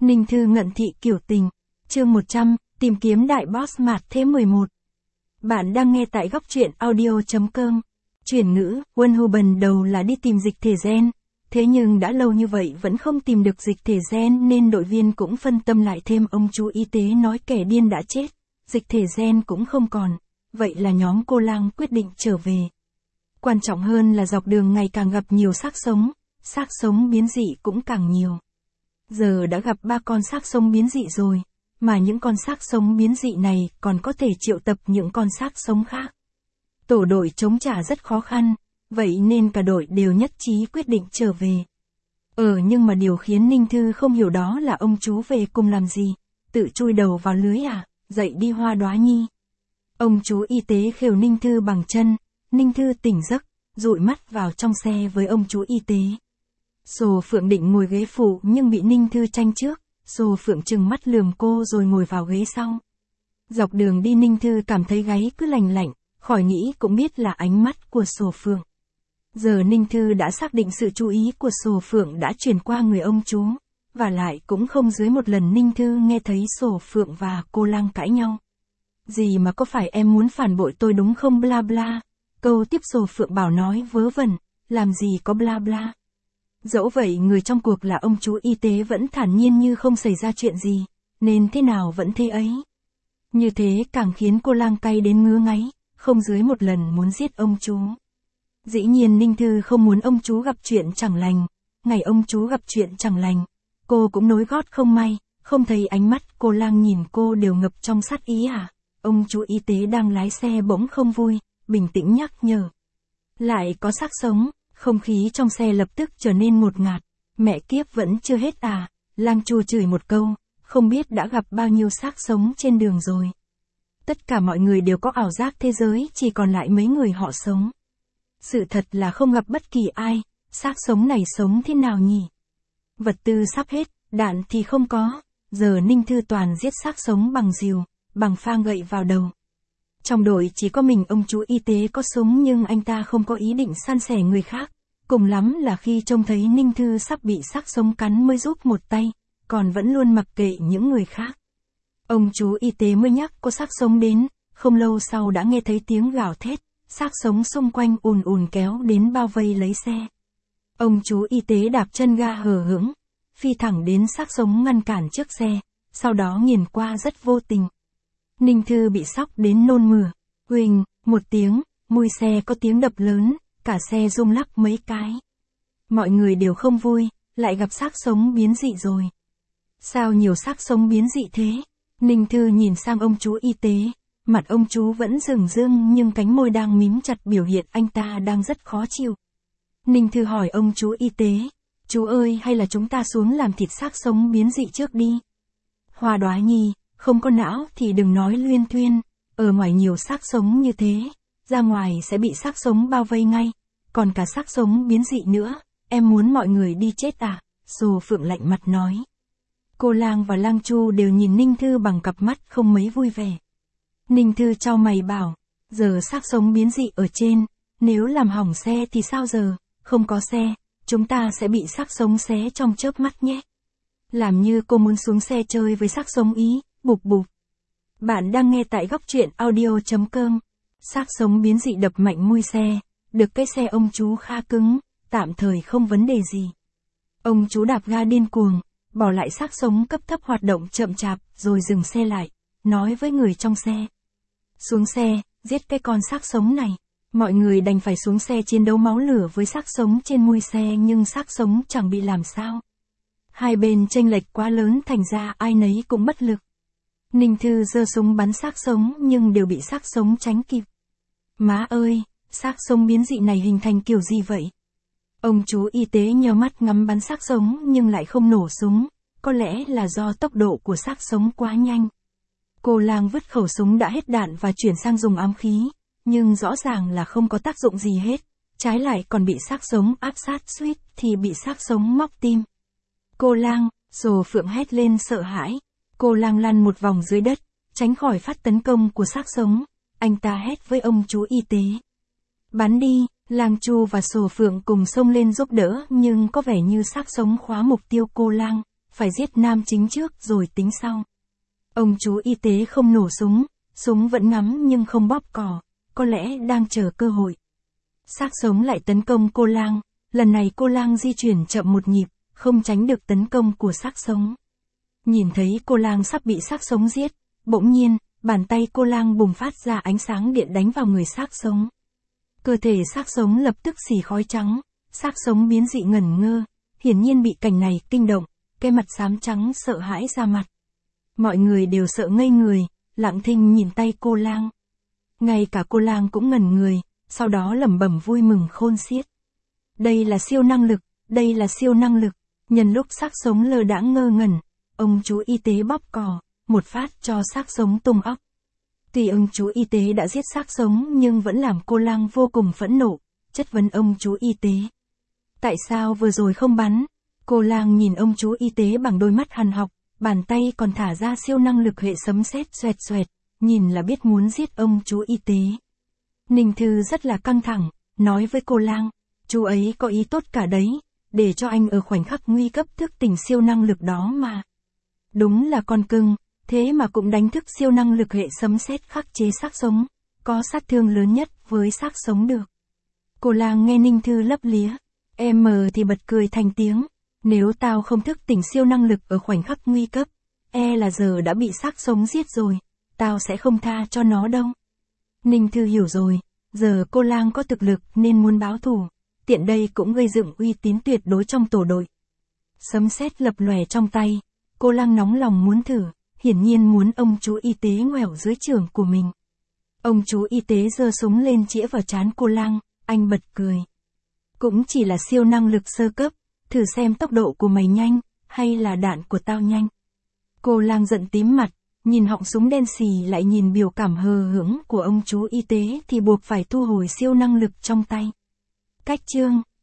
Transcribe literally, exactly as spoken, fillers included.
Ninh Thư ngận thị kiểu tình. Chương một trăm, tìm kiếm đại boss mạt thế mười một. Bạn đang nghe tại góc truyện audio.com. Chuyển ngữ, Wonder Woman đầu là đi tìm dịch thể gen. Thế nhưng đã lâu như vậy vẫn không tìm được dịch thể gen nên đội viên cũng phân tâm lại thêm ông chú y tế nói kẻ điên đã chết. Dịch thể gen cũng không còn. Vậy là nhóm cô lang quyết định trở về. Quan trọng hơn là dọc đường ngày càng gặp nhiều xác sống. Xác sống biến dị cũng càng nhiều. Giờ đã gặp ba con xác sống biến dị rồi, mà những con xác sống biến dị này còn có thể triệu tập những con xác sống khác. Tổ đội chống trả rất khó khăn, vậy nên cả đội đều nhất trí quyết định trở về. Ờ nhưng mà điều khiến Ninh Thư không hiểu đó là ông chú về cùng làm gì, tự chui đầu vào lưới à, dậy đi Hoa Đóa Nhi. Ông chú y tế khều Ninh Thư bằng chân, Ninh Thư tỉnh giấc, dụi mắt vào trong xe với ông chú y tế. Sồ Phượng định ngồi ghế phụ nhưng bị Ninh Thư tranh trước, Sồ Phượng trừng mắt lườm cô rồi ngồi vào ghế sau. Dọc đường đi Ninh Thư cảm thấy gáy cứ lành lạnh, khỏi nghĩ cũng biết là ánh mắt của Sồ Phượng. Giờ Ninh Thư đã xác định sự chú ý của Sồ Phượng đã chuyển qua người ông chú, và lại cũng không dưới một lần Ninh Thư nghe thấy Sồ Phượng và cô lang cãi nhau. Gì mà có phải em muốn phản bội tôi đúng không bla bla, câu tiếp Sồ Phượng bảo nói vớ vẩn, làm gì có bla bla. Dẫu vậy người trong cuộc là ông chú y tế vẫn thản nhiên như không xảy ra chuyện gì, nên thế nào vẫn thế ấy. Như thế càng khiến cô lang cay đến ngứa ngáy, không dưới một lần muốn giết ông chú. Dĩ nhiên Ninh Thư không muốn ông chú gặp chuyện chẳng lành, ngày ông chú gặp chuyện chẳng lành, cô cũng nối gót không may, không thấy ánh mắt cô lang nhìn cô đều ngập trong sát ý à. Ông chú y tế đang lái xe bỗng không vui, bình tĩnh nhắc nhở. Lại có xác sống. Không khí trong xe lập tức trở nên ngột ngạt, mẹ kiếp vẫn chưa hết à, lang Chu chửi một câu, không biết đã gặp bao nhiêu xác sống trên đường rồi. Tất cả mọi người đều có ảo giác thế giới chỉ còn lại mấy người họ sống. Sự thật là không gặp bất kỳ ai, xác sống này sống thế nào nhỉ? Vật tư sắp hết, đạn thì không có, giờ Ninh Thư toàn giết xác sống bằng rìu, bằng phang gậy vào đầu. Trong đội chỉ có mình ông chú y tế có súng nhưng anh ta không có ý định san sẻ người khác. Cùng lắm là khi trông thấy Ninh Thư sắp bị xác sống cắn mới giúp một tay, còn vẫn luôn mặc kệ những người khác. Ông chú y tế mới nhắc có xác sống đến, không lâu sau đã nghe thấy tiếng gào thét, xác sống xung quanh ùn ùn kéo đến bao vây lấy xe. Ông chú y tế đạp chân ga hờ hững, phi thẳng đến xác sống ngăn cản trước xe, sau đó nghiền qua rất vô tình. Ninh Thư bị sốc đến nôn mửa, huỳnh, một tiếng, mui xe có tiếng đập lớn, cả xe rung lắc mấy cái. Mọi người đều không vui, lại gặp xác sống biến dị rồi. Sao nhiều xác sống biến dị thế? Ninh Thư nhìn sang ông chú y tế, mặt ông chú vẫn rừng rưng nhưng cánh môi đang mím chặt biểu hiện anh ta đang rất khó chịu. Ninh Thư hỏi ông chú y tế, chú ơi hay là chúng ta xuống làm thịt xác sống biến dị trước đi? Hoa Đóa Nhi, không có não thì đừng nói luyên thuyên, ở ngoài nhiều xác sống như thế, ra ngoài sẽ bị xác sống bao vây ngay, còn cả xác sống biến dị nữa, em muốn mọi người đi chết à? Sồ Phượng lạnh mặt nói. Cô lang và lang Chu đều nhìn Ninh Thư bằng cặp mắt không mấy vui vẻ. Ninh Thư chau mày bảo, giờ xác sống biến dị ở trên, nếu làm hỏng xe thì sao giờ, không có xe, chúng ta sẽ bị xác sống xé trong chớp mắt nhé. Làm như cô muốn xuống xe chơi với xác sống ý, bụp bụp. Bạn đang nghe tại góc truyện audio.com. Xác sống biến dị đập mạnh mui xe, được cái xe ông chú khá cứng, tạm thời không vấn đề gì. Ông chú đạp ga điên cuồng, bỏ lại xác sống cấp thấp hoạt động chậm chạp, rồi dừng xe lại, nói với người trong xe. Xuống xe, giết cái con xác sống này. Mọi người đành phải xuống xe chiến đấu máu lửa với xác sống trên mui xe nhưng xác sống chẳng bị làm sao. Hai bên chênh lệch quá lớn thành ra ai nấy cũng bất lực. Ninh Thư giơ súng bắn xác sống nhưng đều bị xác sống tránh kịp. Má ơi, xác sống biến dị này hình thành kiểu gì vậy? Ông chú y tế nheo mắt ngắm bắn xác sống nhưng lại không nổ súng, có lẽ là do tốc độ của xác sống quá nhanh. Cô lang vứt khẩu súng đã hết đạn và chuyển sang dùng ám khí, nhưng rõ ràng là không có tác dụng gì hết, trái lại còn bị xác sống áp sát suýt thì bị xác sống móc tim. Cô lang, Sồ Phượng hét lên sợ hãi. Cô lang lăn một vòng dưới đất, tránh khỏi phát tấn công của xác sống. Anh ta hét với ông chú y tế. Bắn đi, lang Chu và Sồ Phượng cùng xông lên giúp đỡ nhưng có vẻ như xác sống khóa mục tiêu cô lang, phải giết nam chính trước rồi tính sau. Ông chú y tế không nổ súng, súng vẫn ngắm nhưng không bóp cò, có lẽ đang chờ cơ hội. Xác sống lại tấn công cô lang, lần này cô lang di chuyển chậm một nhịp, không tránh được tấn công của xác sống. Nhìn thấy cô lang sắp bị xác sống giết, bỗng nhiên, bàn tay cô lang bùng phát ra ánh sáng điện đánh vào người xác sống. Cơ thể xác sống lập tức xì khói trắng, xác sống biến dị ngẩn ngơ, hiển nhiên bị cảnh này kinh động, cái mặt xám trắng sợ hãi ra mặt. Mọi người đều sợ ngây người, lặng thinh nhìn tay cô lang. Ngay cả cô lang cũng ngẩn người, sau đó lẩm bẩm vui mừng khôn xiết. Đây là siêu năng lực, đây là siêu năng lực. Nhân lúc xác sống lơ đãng ngơ ngẩn, ông chú y tế bóp cò, một phát cho xác sống tung óc. Tuy ông chú y tế đã giết xác sống nhưng vẫn làm cô lang vô cùng phẫn nộ, chất vấn ông chú y tế. Tại sao vừa rồi không bắn? Cô lang nhìn ông chú y tế bằng đôi mắt hằn học, bàn tay còn thả ra siêu năng lực hệ sấm sét xoẹt xoẹt, nhìn là biết muốn giết ông chú y tế. Ninh Thư rất là căng thẳng, nói với cô lang, chú ấy có ý tốt cả đấy, để cho anh ở khoảnh khắc nguy cấp thức tỉnh siêu năng lực đó mà. Đúng là con cưng, thế mà cũng đánh thức siêu năng lực hệ sấm sét khắc chế xác sống, có sát thương lớn nhất với xác sống được. Cô lang nghe Ninh Thư lấp lía, em thì bật cười thành tiếng, nếu tao không thức tỉnh siêu năng lực ở khoảnh khắc nguy cấp, e là giờ đã bị xác sống giết rồi, tao sẽ không tha cho nó đâu. Ninh Thư hiểu rồi, giờ cô lang có thực lực nên muốn báo thù, tiện đây cũng gây dựng uy tín tuyệt đối trong tổ đội. Sấm sét lập lòe trong tay, cô lang nóng lòng muốn thử, hiển nhiên muốn ông chú y tế ngoẻo dưới trưởng của mình. Ông chú y tế giơ súng lên chĩa vào trán cô lang, anh bật cười. Cũng chỉ là siêu năng lực sơ cấp, thử xem tốc độ của mày nhanh, hay là đạn của tao nhanh. Cô lang giận tím mặt, nhìn họng súng đen xì lại nhìn biểu cảm hờ hững của ông chú y tế thì buộc phải thu hồi siêu năng lực trong tay. Cách chương